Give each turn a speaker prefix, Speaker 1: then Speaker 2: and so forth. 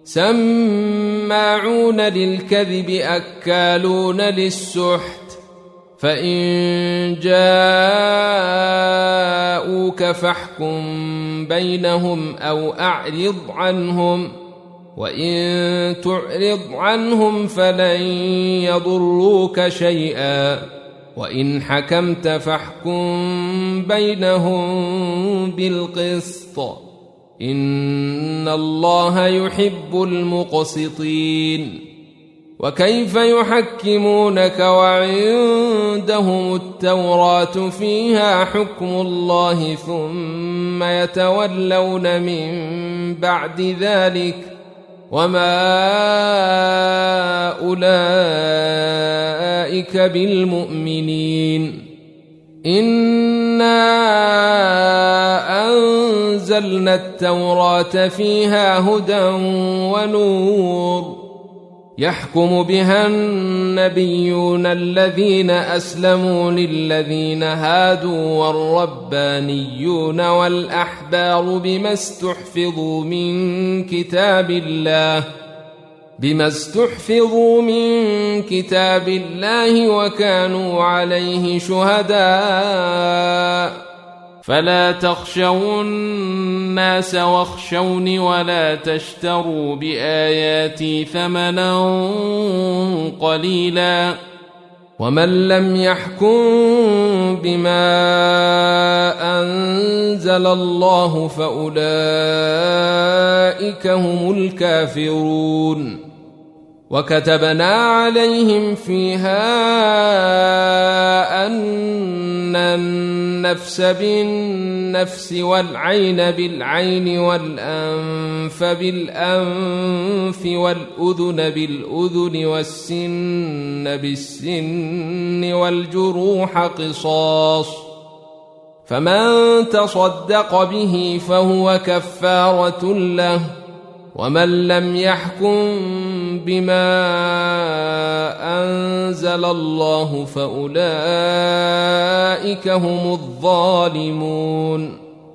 Speaker 1: سماعون للكذب أكالون للسحت فإن جاءوك فاحكم بينهم أو أعرض عنهم وإن تعرض عنهم فلن يضروك شيئا وإن حكمت فاحكم بينهم بالقسط إن الله يحب المقسطين. وكيف يحكمونك وعندهم التوراة فيها حكم الله ثم يتولون من بعد ذلك وما أولئك بالمؤمنين. إنا أنزلنا التوراة فيها هدى ونور يحكم بها النبيون الذين أسلموا للذين هادوا والربانيون والأحبار بما استحفظوا من كتاب الله وكانوا عليه شهداء فلا تخشوا الناس واخشوني ولا تشتروا بآياتي ثمنا قليلا ومن لم يحكم بما أنزل الله فأولئك هم الكافرون. وكتبنا عليهم فيها أن النفس بالنفس والعين بالعين والأنف بالأنف والأذن بالأذن والسن بالسن والجروح قصاص فمن تصدق به فهو كفارة له ومن لم يحكم بما أنزل الله فأولئك هم الظالمون.